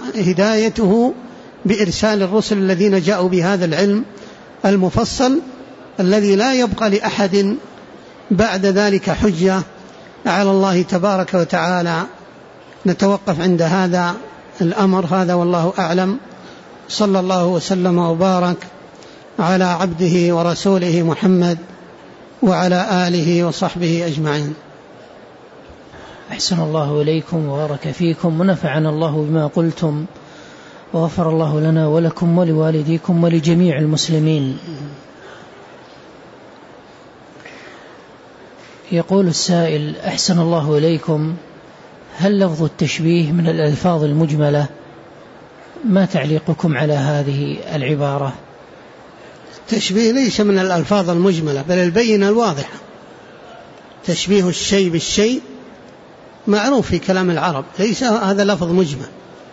هدايته بإرسال الرسل الذين جاءوا بهذا العلم المفصل الذي لا يبقى لأحد بعد ذلك حجة على الله تبارك وتعالى. نتوقف عند هذا الأمر هذا والله أعلم. صلى الله وسلم وبارك على عبده ورسوله محمد وعلى آله وصحبه أجمعين. أحسن الله إليكم وبارك فيكم ونفعنا الله بما قلتم وغفر الله لنا ولكم ولوالديكم ولجميع المسلمين. يقول السائل: أحسن الله إليكم، هل لفظ التشبيه من الألفاظ المجملة؟ ما تعليقكم على هذه العبارة؟ التشبيه ليس من الألفاظ المجملة بل البينة الواضحة. تشبيه الشيء بالشيء معروف في كلام العرب، ليس هذا لفظ مجمل.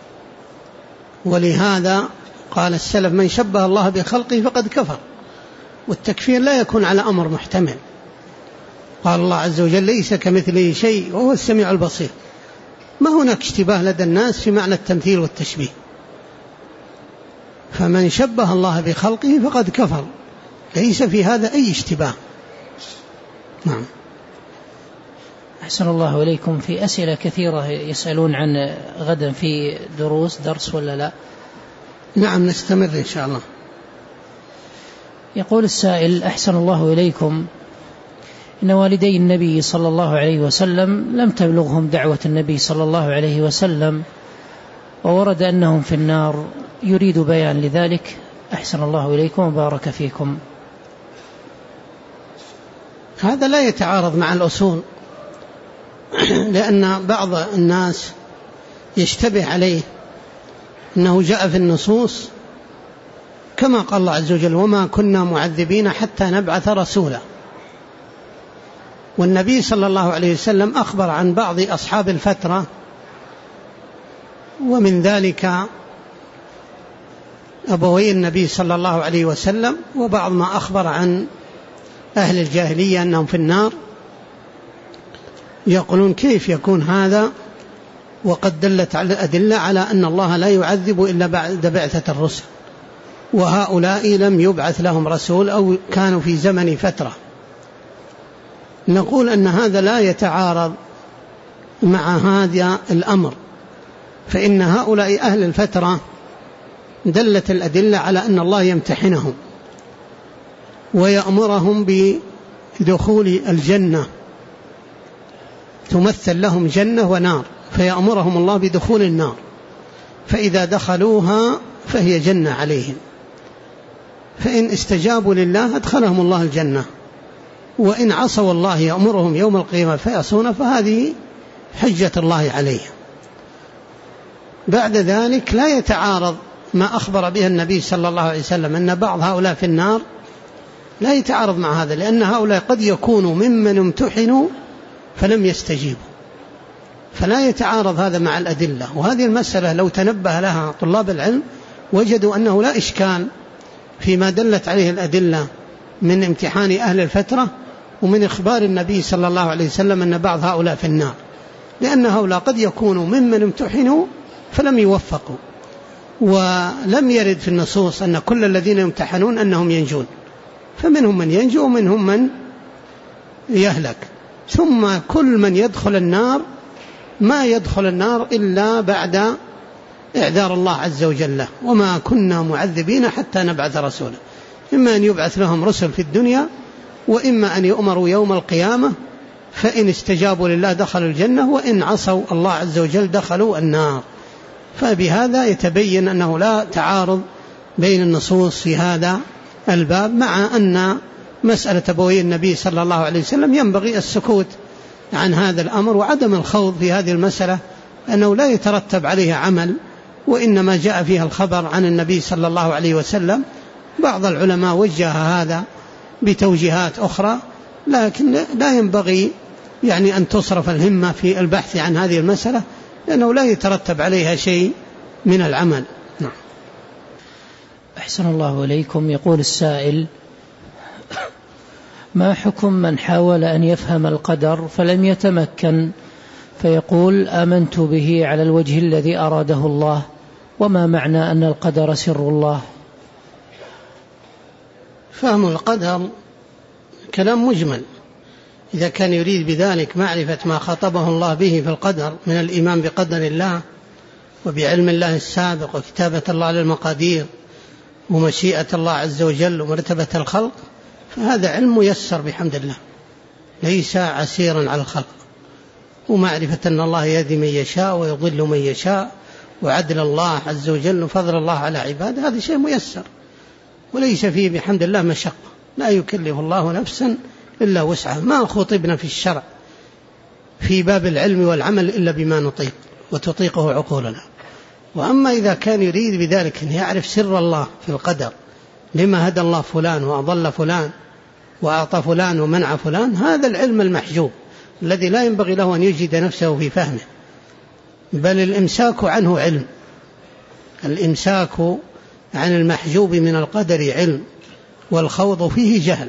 ولهذا قال السلف: من شبه الله بخلقه فقد كفر. والتكفير لا يكون على أمر محتمل. قال الله عز وجل: ليس كمثله شيء وهو السميع البصير. ما هناك اشتباه لدى الناس في معنى التمثيل والتشبيه. فمن شبه الله بخلقه فقد كفر، ليس في هذا أي اشتباه. نعم. أحسن الله إليكم، في أسئلة كثيرة يسألون عن غدا في درس ولا لا؟ نعم نستمر إن شاء الله. يقول السائل: أحسن الله إليكم، إن والدي النبي صلى الله عليه وسلم لم تبلغهم دعوة النبي صلى الله عليه وسلم، وورد أنهم في النار، يريد بيان لذلك. أحسن الله إليكم وبارك فيكم. هذا لا يتعارض مع الأصول، لأن بعض الناس يشتبه عليه أنه جاء في النصوص كما قال الله عز وجل: وما كنا معذبين حتى نبعث رسولا. والنبي صلى الله عليه وسلم أخبر عن بعض أصحاب الفترة، ومن ذلك أبوي النبي صلى الله عليه وسلم، وبعض ما أخبر عن أهل الجاهلية أنهم في النار. يقولون: كيف يكون هذا وقد دلت على الأدلة على أن الله لا يعذب إلا بعد بعثة الرسل، وهؤلاء لم يبعث لهم رسول أو كانوا في زمن فترة. نقول أن هذا لا يتعارض مع هذا الأمر، فإن هؤلاء أهل الفترة دلت الأدلة على أن الله يمتحنهم ويأمرهم بدخول الجنة، تمثل لهم جنة ونار، فيأمرهم الله بدخول النار، فإذا دخلوها فهي جنة عليهم، فإن استجابوا لله أدخلهم الله الجنة، وإن عصوا الله يأمرهم يوم القيامة فيعصون، فهذه حجة الله عليهم. بعد ذلك لا يتعارض ما أخبر به النبي صلى الله عليه وسلم أن بعض هؤلاء في النار، لا يتعارض مع هذا، لأن هؤلاء قد يكونوا ممن امتحنوا فلم يستجيبوا، فلا يتعارض هذا مع الأدلة. وهذه المسألة لو تنبه لها طلاب العلم وجدوا أنه لا إشكال فيما دلت عليه الأدلة من امتحان أهل الفترة ومن إخبار النبي صلى الله عليه وسلم أن بعض هؤلاء في النار، لأن هؤلاء قد يكونوا ممن امتحنوا فلم يوفقوا، ولم يرد في النصوص أن كل الذين يمتحنون أنهم ينجون، فمنهم من ينجو ومنهم من يهلك. ثم كل من يدخل النار ما يدخل النار إلا بعد إعذار الله عز وجل: وما كنا معذبين حتى نبعث رسولا. إما أن يبعث لهم رسل في الدنيا، وإما أن يؤمروا يوم القيامة، فإن استجابوا لله دخلوا الجنة، وإن عصوا الله عز وجل دخلوا النار. فبهذا يتبين أنه لا تعارض بين النصوص في هذا الباب، مع أن مسألة أبوي النبي صلى الله عليه وسلم ينبغي السكوت عن هذا الأمر وعدم الخوض في هذه المسألة، أنه لا يترتب عليها عمل، وإنما جاء فيها الخبر عن النبي صلى الله عليه وسلم. بعض العلماء وجه هذا بتوجيهات أخرى، لكن لا ينبغي أن تصرف الهمة في البحث عن هذه المسألة، لأنه لا يترتب عليها شيء من العمل. نعم. أحسن الله إليكم. يقول السائل: ما حكم من حاول أن يفهم القدر فلم يتمكن، فيقول: آمنت به على الوجه الذي أراده الله، وما معنى أن القدر سر الله؟ فهم القدر كلام مجمل. إذا كان يريد بذلك معرفة ما خاطبه الله به في القدر من الإيمان بقدر الله وبعلم الله السابق وكتابة الله للمقادير ومشيئة الله عز وجل ومرتبة الخلق، فهذا علم ميسر بحمد الله، ليس عسيرا على الخلق. ومعرفة أن الله يهدي من يشاء ويضل من يشاء، وعدل الله عز وجل وفضل الله على عباده، هذا شيء ميسر وليس فيه بحمد الله مشقة. لا يكلف الله نفسا إلا وسعها. ما خطبنا في الشرع في باب العلم والعمل إلا بما نطيق وتطيقه عقولنا. وأما إذا كان يريد بذلك أن يعرف سر الله في القدر، لما هدى الله فلان وأضل فلان وأعطى فلان ومنع فلان، هذا العلم المحجوب الذي لا ينبغي له أن يجد نفسه في فهمه، بل الإمساك عنه علم. الإمساك عن المحجوب من القدر علم، والخوض فيه جهل.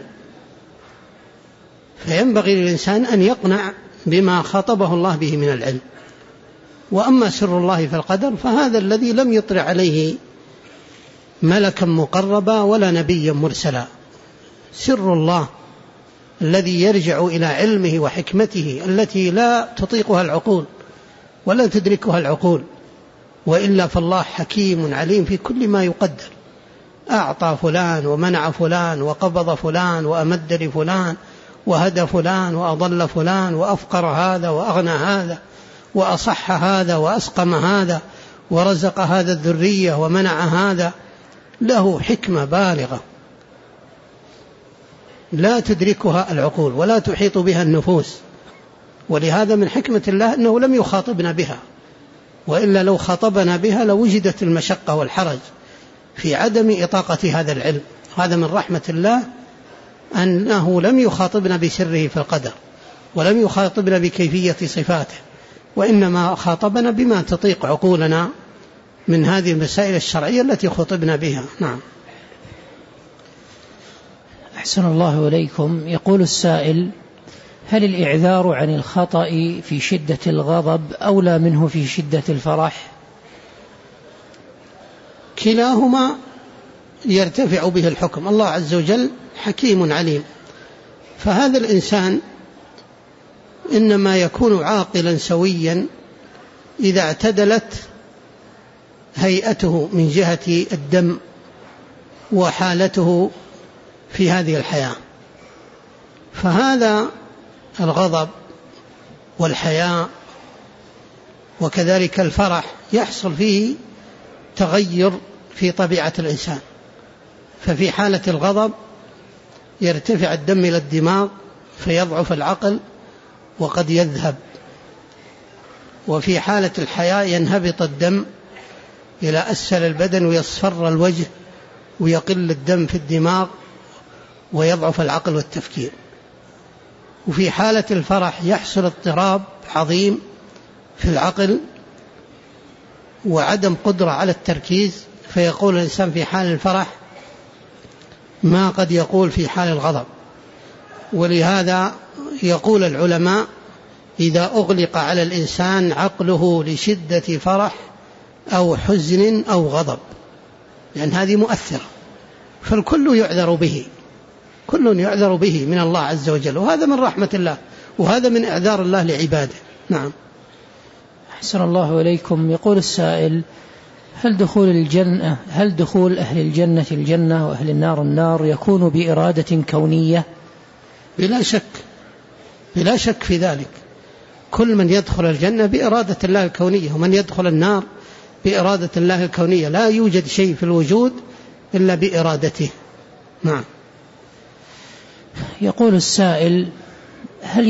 فينبغي للإنسان أن يقنع بما خاطبه الله به من العلم. وأما سر الله في القدر فهذا الذي لم يطلع عليه ملكا مقربا ولا نبيا مرسلا. سر الله الذي يرجع إلى علمه وحكمته التي لا تطيقها العقول ولا تدركها العقول، وإلا فالله حكيم عليم في كل ما يقدر. أعطى فلان ومنع فلان وقبض فلان وأمد لفلان وهدى فلان وأضل فلان وأفقر هذا وأغنى هذا وأصح هذا وأسقم هذا ورزق هذا الذرية ومنع هذا. له حكمة بالغة لا تدركها العقول ولا تحيط بها النفوس. ولهذا من حكمة الله أنه لم يخاطبنا بها، وإلا لو خاطبنا بها لوجدت المشقة والحرج في عدم إطاقة هذا العلم. هذا من رحمة الله أنه لم يخاطبنا بسره في القدر ولم يخاطبنا بكيفية صفاته، وإنما خاطبنا بما تطيق عقولنا من هذه المسائل الشرعية التي خطبنا بها. نعم. أحسن الله إليكم. يقول السائل: هل الإعذار عن الخطأ في شدة الغضب أولى منه في شدة الفرح؟ كلاهما يرتفع به الحكم. الله عز وجل حكيم عليم، فهذا الإنسان إنما يكون عاقلا سويا إذا اعتدلت هيئته من جهة الدم وحالته في هذه الحياة. فهذا الغضب والحياء وكذلك الفرح يحصل فيه تغير في طبيعة الإنسان. ففي حالة الغضب يرتفع الدم إلى الدماغ فيضعف العقل وقد يذهب، وفي حالة الحياء ينهبط الدم إلى أسفل البدن ويصفر الوجه ويقل الدم في الدماغ ويضعف العقل والتفكير. وفي حالة الفرح يحصل اضطراب عظيم في العقل وعدم قدرة على التركيز، فيقول الإنسان في حال الفرح ما قد يقول في حال الغضب. ولهذا يقول العلماء: إذا أغلق على الإنسان عقله لشدة فرح أو حزن أو غضب، لأن هذه مؤثرة، فالكل يعذر به، كل يعذر به من الله عز وجل، وهذا من رحمة الله، وهذا من إعذار الله لعباده. نعم. أحسن الله إليكم. يقول السائل: هل دخول أهل الجنة الجنة وأهل النار النار يكون بإرادة كونية؟ بلا شك، بلا شك في ذلك. كل من يدخل الجنة بإرادة الله الكونية، ومن يدخل النار بإرادة الله الكونية. لا يوجد شيء في الوجود إلا بإرادته. نعم. يقول السائل: هل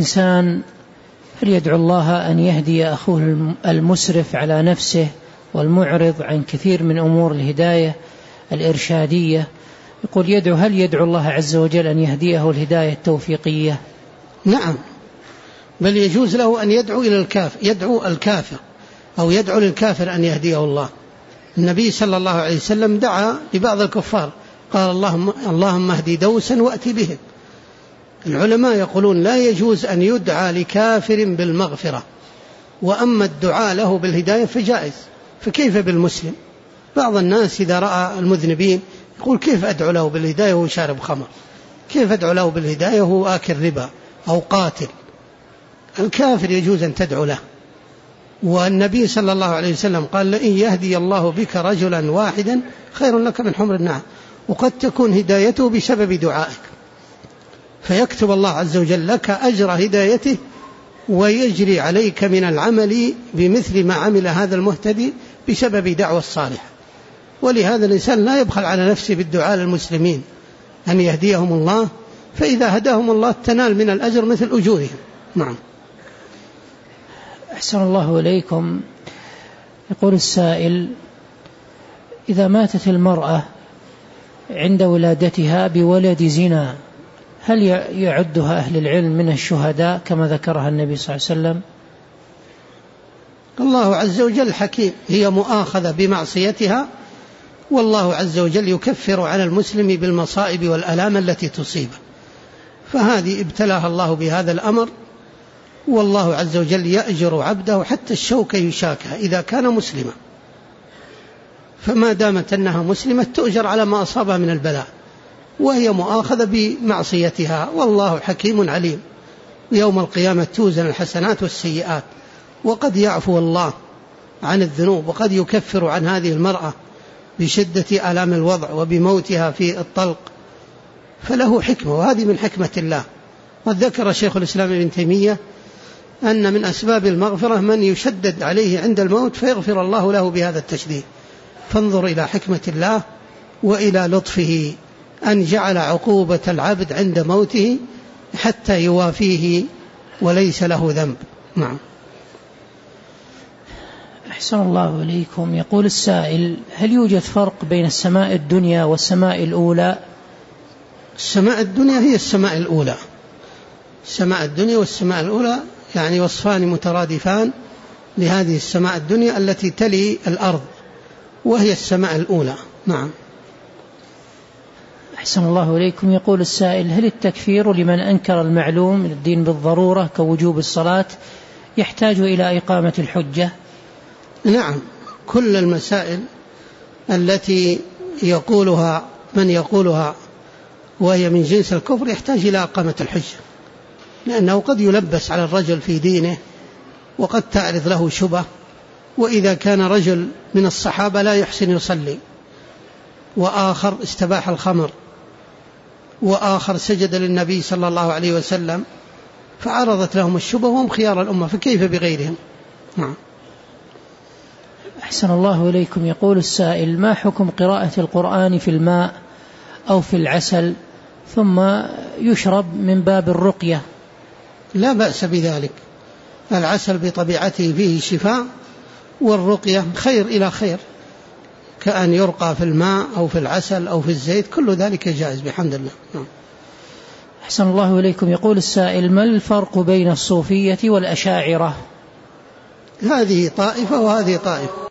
يدعو الله أن يهدي أخوه المسرف على نفسه والمعرض عن كثير من أمور الهداية الإرشادية؟ يقول: هل يدعو الله عز وجل أن يهديه الهداية التوفيقية؟ نعم، بل يجوز له أن يدعو إلى يدعو الكافر أو يدعو للكافر أن يهديه الله. النبي صلى الله عليه وسلم دعا لبعض الكفار قال: اللهم اهدي دوسا وأتي بهم. العلماء يقولون لا يجوز أن يدعى لكافر بالمغفرة، وأما الدعاء له بالهداية فجائز، فكيف بالمسلم؟ بعض الناس إذا رأى المذنبين يقول: كيف أدعو له بالهداية وهو شارب خمر؟ كيف أدعو له بالهداية وهو آكل ربا أو قاتل؟ الكافر يجوز أن تدعو له. والنبي صلى الله عليه وسلم قال لئن يهدي الله بك رجلا واحدا خير لك من حمر النعم. وقد تكون هدايته بسبب دعائك، فيكتب الله عز وجل لك أجر هدايته ويجري عليك من العمل بمثل ما عمل هذا المهتدي بسبب دعوة الصالح. ولهذا الإنسان لا يبخل على نفسه بالدعاء للمسلمين أن يهديهم الله، فإذا هداهم الله تنال من الأجر مثل أجورهم. نعم. أحسن الله إليكم. يقول السائل: إذا ماتت المرأة عند ولادتها بولد زنا هل يعدها أهل العلم من الشهداء كما ذكرها النبي صلى الله عليه وسلم؟ الله عز وجل حكيم، هي مؤاخذة بمعصيتها، والله عز وجل يكفر على المسلم بالمصائب والآلام التي تصيبه، فهذه ابتلاها الله بهذا الأمر، والله عز وجل يأجر عبده حتى الشوكة يشاكها إذا كان مسلما، فما دامت أنها مسلمة تؤجر على ما أصابها من البلاء، وهي مؤاخذة بمعصيتها، والله حكيم عليم. يوم القيامة توزن الحسنات والسيئات، وقد يعفو الله عن الذنوب، وقد يكفر عن هذه المرأة بشدة آلام الوضع وبموتها في الطلق، فله حكمة، وهذه من حكمة الله. قد ذكر شيخ الإسلام ابن تيمية أن من أسباب المغفرة من يشدد عليه عند الموت فيغفر الله له بهذا التشديد. فانظر إلى حكمة الله وإلى لطفه أن جعل عقوبة العبد عند موته حتى يوافيه وليس له ذنب. نعم. أحسن الله إليكم. يقول السائل: هل يوجد فرق بين السماء الدنيا والسماء الأولى؟ السماء الدنيا هي السماء الأولى، السماء الدنيا والسماء الأولى يعني وصفان مترادفان لهذه السماء الدنيا التي تلي الأرض، وهي السماء الأولى. نعم. أحسن الله إليكم. يقول السائل: هل التكفير لمن أنكر المعلوم من الدين بالضرورة كوجوب الصلاة يحتاج إلى إقامة الحجة؟ نعم، كل المسائل التي يقولها من يقولها وهي من جنس الكفر يحتاج إلى إقامة الحجة، لأنه قد يلبس على الرجل في دينه وقد تعرض له شبه. وإذا كان رجل من الصحابة لا يحسن يصلي، وآخر استباح الخمر، وآخر سجد للنبي صلى الله عليه وسلم، فعرضت لهم الشبه وهم خيار الأمة، فكيف بغيرهم؟ نعم. أحسن الله إليكم. يقول السائل: ما حكم قراءة القرآن في الماء أو في العسل ثم يشرب من باب الرقية؟ لا بأس بذلك، العسل بطبيعته فيه شفاء، والرقية خير إلى خير، كأن يرقى في الماء أو في العسل أو في الزيت، كل ذلك جائز بحمد الله. نعم. أحسن الله إليكم. يقول السائل: ما الفرق بين الصوفية والأشاعرة؟ هذه طائفة وهذه طائفة.